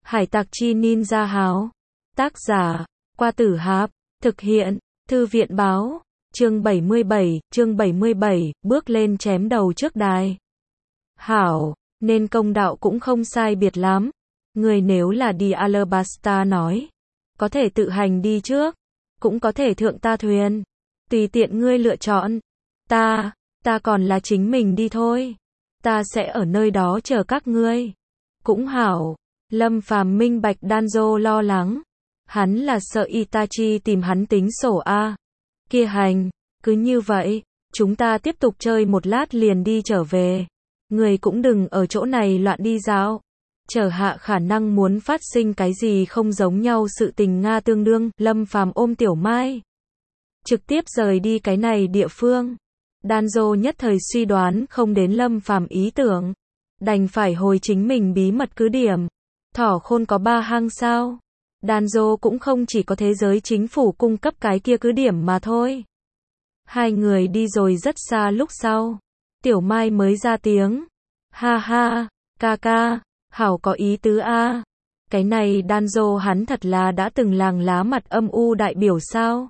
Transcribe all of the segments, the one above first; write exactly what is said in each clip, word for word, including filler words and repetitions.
Hải tặc chi ninja háo. Tác giả, Qua Tử Hạp. Thực hiện, Thư viện báo. Chương bảy mươi bảy, chương bảy mươi bảy, bước lên chém đầu trước đài. Hảo, nên công đạo cũng không sai biệt lắm. Người nếu là đi Alabasta nói, có thể tự hành đi trước, cũng có thể thượng ta thuyền. Tùy tiện ngươi lựa chọn. Ta, ta còn là chính mình đi thôi. Ta sẽ ở nơi đó chờ các ngươi. Cũng hảo. Lâm Phàm minh bạch Danzo lo lắng. Hắn là sợ Itachi tìm hắn tính sổ a. Kia hành, cứ như vậy, chúng ta tiếp tục chơi một lát liền đi trở về. Người cũng đừng ở chỗ này loạn đi dạo. Trở hạ khả năng muốn phát sinh cái gì không giống nhau sự tình Nga tương đương. Lâm Phàm ôm Tiểu Mai, trực tiếp rời đi cái này địa phương. Danzo nhất thời suy đoán không đến Lâm Phàm ý tưởng, đành phải hồi chính mình bí mật cứ điểm. Thỏ khôn có ba hang sao? Danzo cũng không chỉ có thế giới chính phủ cung cấp cái kia cứ điểm mà thôi. Hai người đi rồi rất xa lúc sau, Tiểu Mai mới ra tiếng. Ha ha, ca ca, hảo có ý tứ a. Cái này Danzo hắn thật là đã từng làng lá mặt âm u đại biểu sao?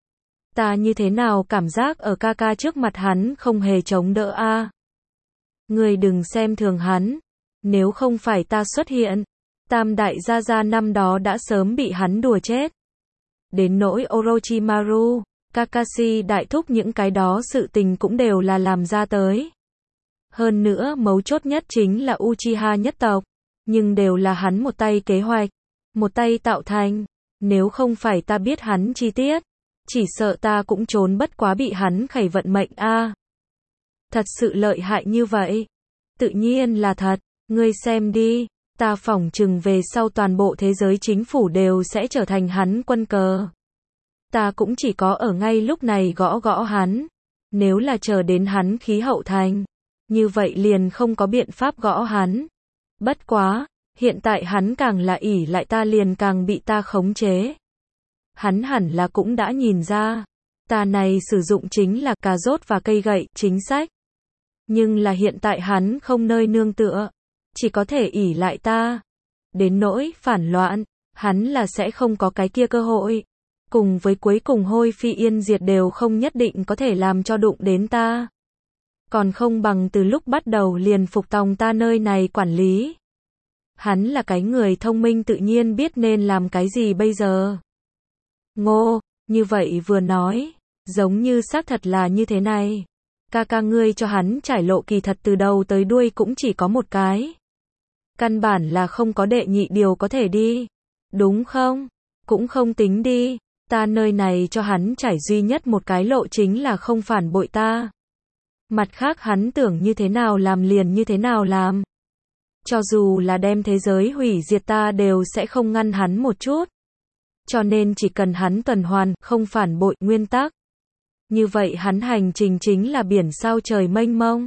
Ta như thế nào cảm giác ở ca ca trước mặt hắn không hề chống đỡ a. Người đừng xem thường hắn, nếu không phải ta xuất hiện, Tam đại gia gia năm đó đã sớm bị hắn đùa chết. Đến nỗi Orochimaru, Kakashi đại thúc những cái đó sự tình cũng đều là làm ra tới. Hơn nữa mấu chốt nhất chính là Uchiha nhất tộc, nhưng đều là hắn một tay kế hoạch, một tay tạo thành. Nếu không phải ta biết hắn chi tiết, chỉ sợ ta cũng trốn bất quá bị hắn khẩy vận mệnh a. Thật sự lợi hại như vậy? Tự nhiên là thật, ngươi xem đi. Ta phỏng chừng về sau toàn bộ thế giới chính phủ đều sẽ trở thành hắn quân cờ. Ta cũng chỉ có ở ngay lúc này gõ gõ hắn. Nếu là chờ đến hắn khí hậu thành, như vậy liền không có biện pháp gõ hắn. Bất quá, hiện tại hắn càng là ỷ lại ta liền càng bị ta khống chế. Hắn hẳn là cũng đã nhìn ra, ta này sử dụng chính là cà rốt và cây gậy chính sách. Nhưng là hiện tại hắn không nơi nương tựa, chỉ có thể ỷ lại ta. Đến nỗi phản loạn, hắn là sẽ không có cái kia cơ hội. Cùng với cuối cùng hôi phi yên diệt đều không nhất định có thể làm cho đụng đến ta. Còn không bằng từ lúc bắt đầu liền phục tòng ta nơi này quản lý. Hắn là cái người thông minh tự nhiên biết nên làm cái gì bây giờ. Ngô, như vậy vừa nói, giống như xác thật là như thế này. Ca ca ngươi cho hắn trải lộ kỳ thật từ đầu tới đuôi cũng chỉ có một cái. Căn bản là không có đệ nhị điều có thể đi. Đúng không? Cũng không tính đi. Ta nơi này cho hắn trải duy nhất một cái lộ chính là không phản bội ta. Mặt khác hắn tưởng như thế nào làm liền như thế nào làm. Cho dù là đem thế giới hủy diệt ta đều sẽ không ngăn hắn một chút. Cho nên chỉ cần hắn tuần hoàn, không phản bội nguyên tắc. Như vậy hắn hành trình chính là biển sao trời mênh mông.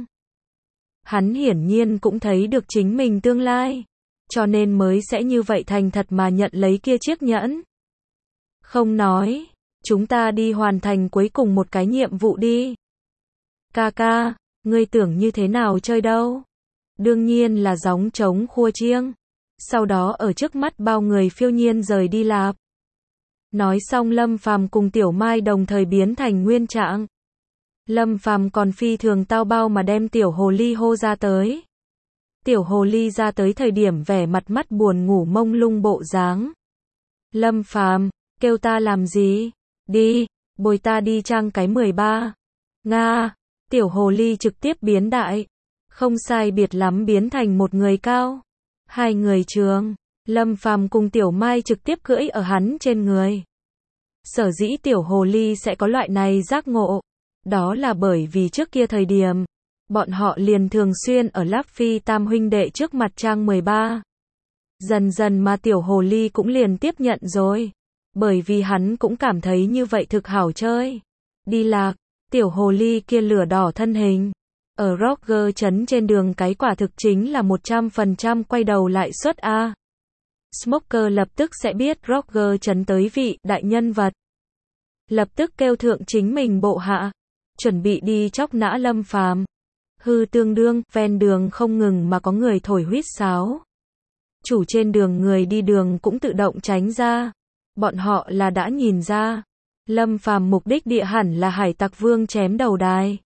Hắn hiển nhiên cũng thấy được chính mình tương lai, cho nên mới sẽ như vậy thành thật mà nhận lấy kia chiếc nhẫn. Không nói, chúng ta đi hoàn thành cuối cùng một cái nhiệm vụ đi. Ca ca, ngươi tưởng như thế nào chơi đâu? Đương nhiên là gióng trống khua chiêng. Sau đó ở trước mắt bao người phiêu nhiên rời đi lạp. Nói xong Lâm Phàm cùng Tiểu Mai đồng thời biến thành nguyên trạng. Lâm Phàm còn phi thường tao bao mà đem Tiểu Hồ Ly hô ra tới. Tiểu Hồ Ly ra tới thời điểm vẻ mặt mắt buồn ngủ mông lung bộ dáng. Lâm Phàm, kêu ta làm gì? Đi, bồi ta đi trang cái mười ba. Nga, Tiểu Hồ Ly trực tiếp biến đại. Không sai biệt lắm biến thành một người cao. Hai người trường. Lâm Phàm cùng Tiểu Mai trực tiếp cưỡi ở hắn trên người. Sở dĩ Tiểu Hồ Ly sẽ có loại này giác ngộ, đó là bởi vì trước kia thời điểm, bọn họ liền thường xuyên ở Luffy tam huynh đệ trước mặt trang mười ba. Dần dần mà Tiểu Hồ Ly cũng liền tiếp nhận rồi, bởi vì hắn cũng cảm thấy như vậy thực hảo chơi. Đi lạc, Tiểu Hồ Ly kia lửa đỏ thân hình, ở Roger trấn trên đường cái quả thực chính là một trăm phần trăm quay đầu lại suất A. Smoker lập tức sẽ biết Roger trấn tới vị đại nhân vật. Lập tức kêu thượng chính mình bộ hạ, chuẩn bị đi chóc nã Lâm Phàm. Hư tương đương, ven đường không ngừng mà có người thổi huýt sáo. chủ trên đường người đi đường cũng tự động tránh ra. Bọn họ là đã nhìn ra, Lâm Phàm mục đích địa hẳn là Hải Tặc Vương chém đầu đài.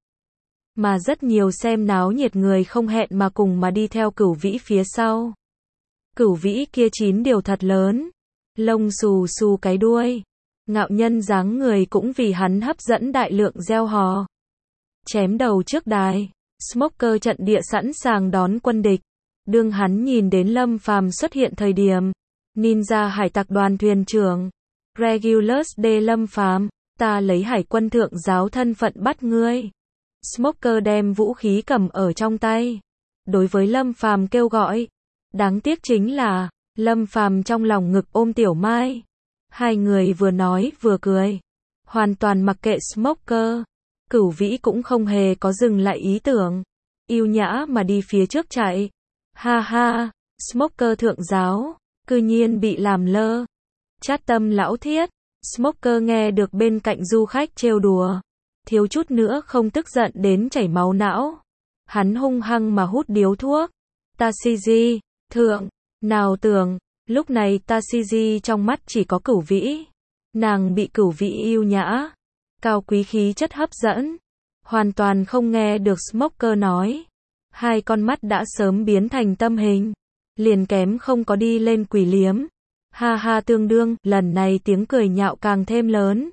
Mà rất nhiều xem náo nhiệt người không hẹn mà cùng mà đi theo Cửu Vĩ phía sau. Cửu Vĩ kia chín điều thật lớn, lông xù xù cái đuôi, ngạo nhân dáng người cũng vì hắn hấp dẫn đại lượng gieo hò. Chém đầu trước đài, Smoker trận địa sẵn sàng đón quân địch. Đương hắn nhìn đến Lâm Phàm xuất hiện thời điểm, Ninja Hải Tặc đoàn thuyền trưởng, Regulus D Lâm Phàm, ta lấy Hải quân thượng giáo thân phận bắt ngươi. Smoker đem vũ khí cầm ở trong tay, đối với Lâm Phàm kêu gọi. Đáng tiếc chính là, Lâm Phàm trong lòng ngực ôm Tiểu Mai. Hai người vừa nói vừa cười, hoàn toàn mặc kệ Smoker. Cửu Vĩ cũng không hề có dừng lại ý tưởng, yêu nhã mà đi phía trước chạy. Ha ha, Smoker thượng giáo, cư nhiên bị làm lơ. Chát tâm lão thiết, Smoker nghe được bên cạnh du khách trêu đùa, thiếu chút nữa không tức giận đến chảy máu não. Hắn hung hăng mà hút điếu thuốc. Tashiji, thượng, nào tưởng, lúc này Tashiji trong mắt chỉ có Cửu Vĩ. Nàng bị Cửu Vĩ yêu nhã, cao quý khí chất hấp dẫn, hoàn toàn không nghe được Smoker nói. Hai con mắt đã sớm biến thành tâm hình, liền kém không có đi lên quỷ liếm. Ha ha tương đương, lần này tiếng cười nhạo càng thêm lớn.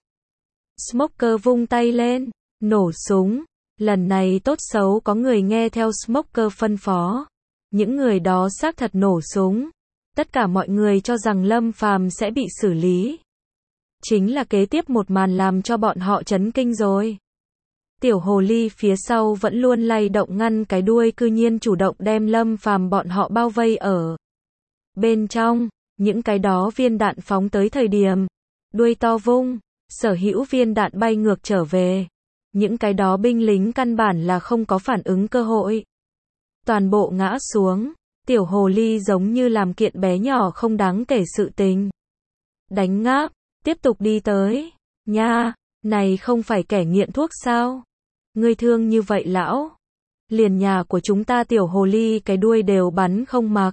Smoker vung tay lên, nổ súng. Lần này tốt xấu có người nghe theo Smoker phân phó. Những người đó xác thật nổ súng. Tất cả mọi người cho rằng Lâm Phàm sẽ bị xử lý. Chính là kế tiếp một màn làm cho bọn họ chấn kinh rồi. Tiểu hồ ly phía sau vẫn luôn lay động ngăn cái đuôi cư nhiên chủ động đem Lâm Phàm bọn họ bao vây ở bên trong. Những cái đó viên đạn phóng tới thời điểm, đuôi to vung, sở hữu viên đạn bay ngược trở về. Những cái đó binh lính căn bản là không có phản ứng cơ hội. Toàn bộ ngã xuống, tiểu hồ ly giống như làm kiện bé nhỏ không đáng kể sự tình. Đánh ngáp, tiếp tục đi tới. Nha, này không phải kẻ nghiện thuốc sao? Ngươi thương như vậy lão? Liền nhà của chúng ta tiểu hồ ly cái đuôi đều bắn không mặc.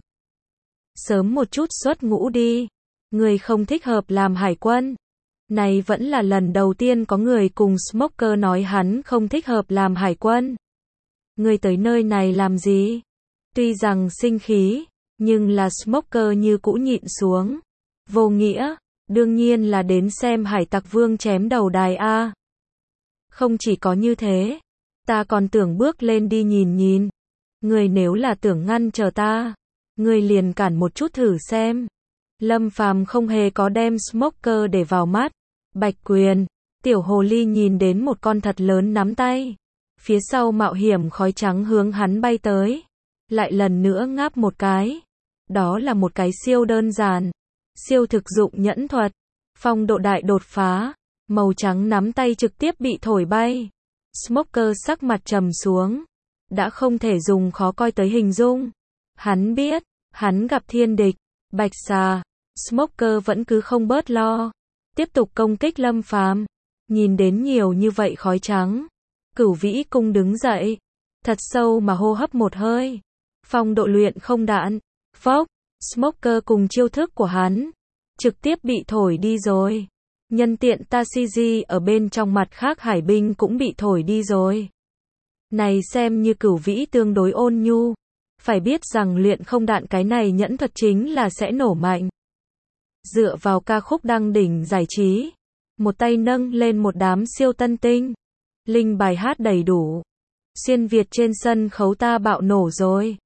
Sớm một chút xuất ngũ đi. Người không thích hợp làm hải quân. Này vẫn là lần đầu tiên có người cùng Smoker nói hắn không thích hợp làm hải quân. Người tới nơi này làm gì? Tuy rằng sinh khí, nhưng là Smoker như cũ nhịn xuống. Vô nghĩa, đương nhiên là đến xem Hải Tặc Vương chém đầu đài A. Không chỉ có như thế, ta còn tưởng bước lên đi nhìn nhìn. Người nếu là tưởng ngăn chờ ta, người liền cản một chút thử xem. Lâm Phàm không hề có đem Smoker để vào mắt. Bạch quyền, tiểu hồ ly nhìn đến một con thật lớn nắm tay. Phía sau mạo hiểm khói trắng hướng hắn bay tới. Lại lần nữa ngáp một cái. Đó là một cái siêu đơn giản, siêu thực dụng nhẫn thuật. Phong độ đại đột phá. Màu trắng nắm tay trực tiếp bị thổi bay. Smoker sắc mặt trầm xuống. Đã không thể dùng khó coi tới hình dung. Hắn biết, hắn gặp thiên địch. Bạch xà. Smoker vẫn cứ không bớt lo. Tiếp tục công kích Lâm Phàm. Nhìn đến nhiều như vậy khói trắng. Cửu Vĩ Cung đứng dậy. Thật sâu mà hô hấp một hơi. Phong độ luyện không đạn. Phốc. Smoker cùng chiêu thức của hắn. Trực tiếp bị thổi đi rồi. Nhân tiện Tashiji ở bên trong mặt khác hải binh cũng bị thổi đi rồi. Này xem như Cửu Vĩ tương đối ôn nhu. Phải biết rằng luyện không đạn cái này nhẫn thuật chính là sẽ nổ mạnh. Dựa vào ca khúc đăng đỉnh giải trí. Một tay nâng lên một đám siêu tân tinh. Linh bài hát đầy đủ. Xuyên Việt trên sân khấu ta bạo nổ rồi.